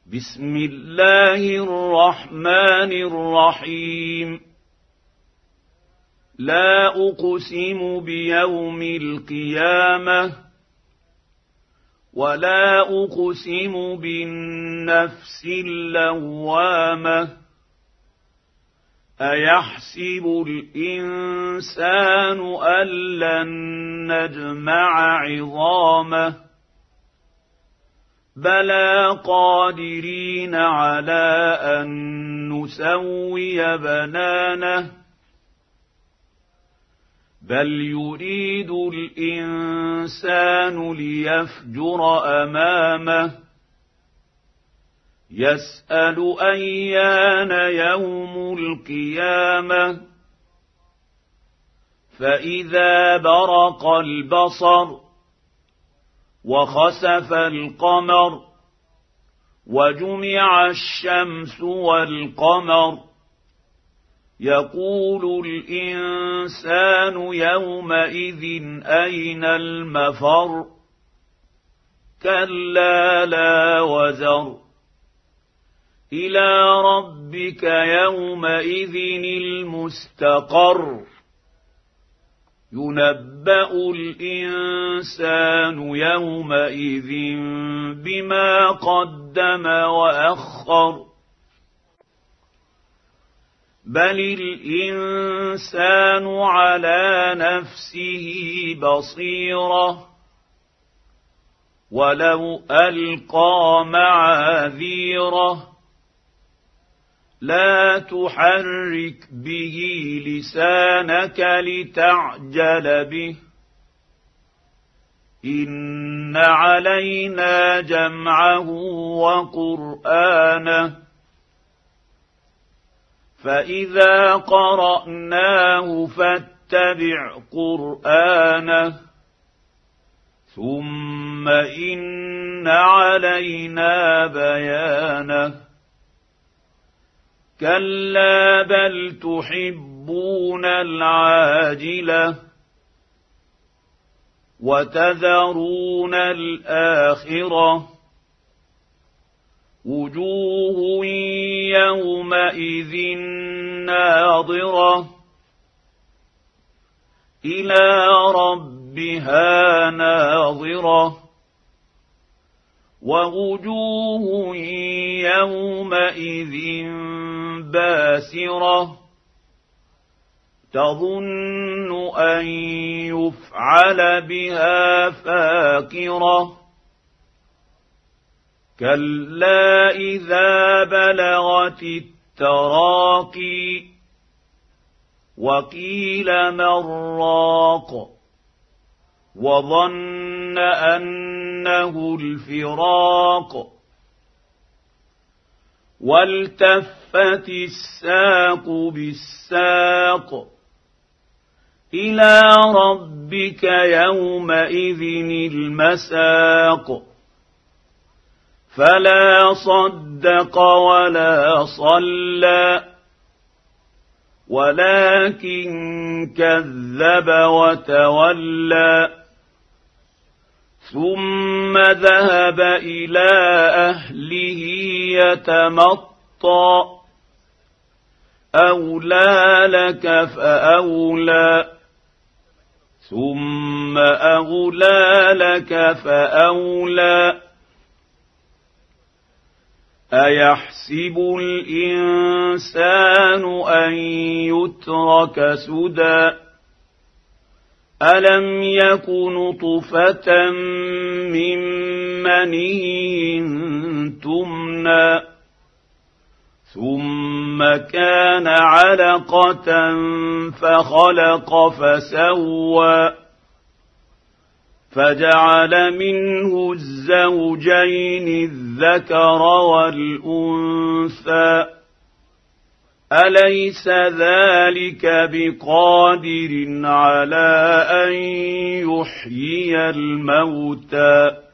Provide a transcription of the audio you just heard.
بسم الله الرحمن الرحيم. لا أقسم بيوم القيامة ولا أقسم بالنفس اللوامة. أيحسب الإنسان أن لن نجمع عظامه بلى قادرين على أن نسوي بنانه بل يريد الإنسان ليفجر أمامه يسأل أيان يوم القيامة فإذا برق البصر وخسف القمر وجمع الشمس والقمر يقول الإنسان يومئذ أين المفر كلا لا وزر إلى ربك يومئذ المستقر ينبأ الإنسان يومئذ بما قدم وأخر بل الإنسان على نفسه بصيرة ولو ألقى معاذيره لا تحرك به لسانك لتعجل به إن علينا جمعه وقرآنه فإذا قرأناه فاتبع قرآنه ثم إن علينا بيانه كلا بل تحبون العاجلة وتذرون الآخرة وجوه يومئذ ناظرة إلى ربها ناظرة ووجوه يومئذ باسرة تظن أن يفعل بها فاقرة كلا إذا بلغت التراقي وقيل من راق وظن أنه الفراق والتفت الساق بالساق إلى ربك يومئذ المساق فلا صدق ولا صلى ولكن كذب وتولى ثم ذهب إلى أهله يتمطى أولى لك فأولى ثم أولى لك فأولى أيحسب الإنسان أن يترك سدى ألم يك نطفة من مني تمنى ثم كان علقة فخلق فسوى فجعل منه الزوجين الذكر والأنثى أليس ذلك بقادر على أن يحيي الموتى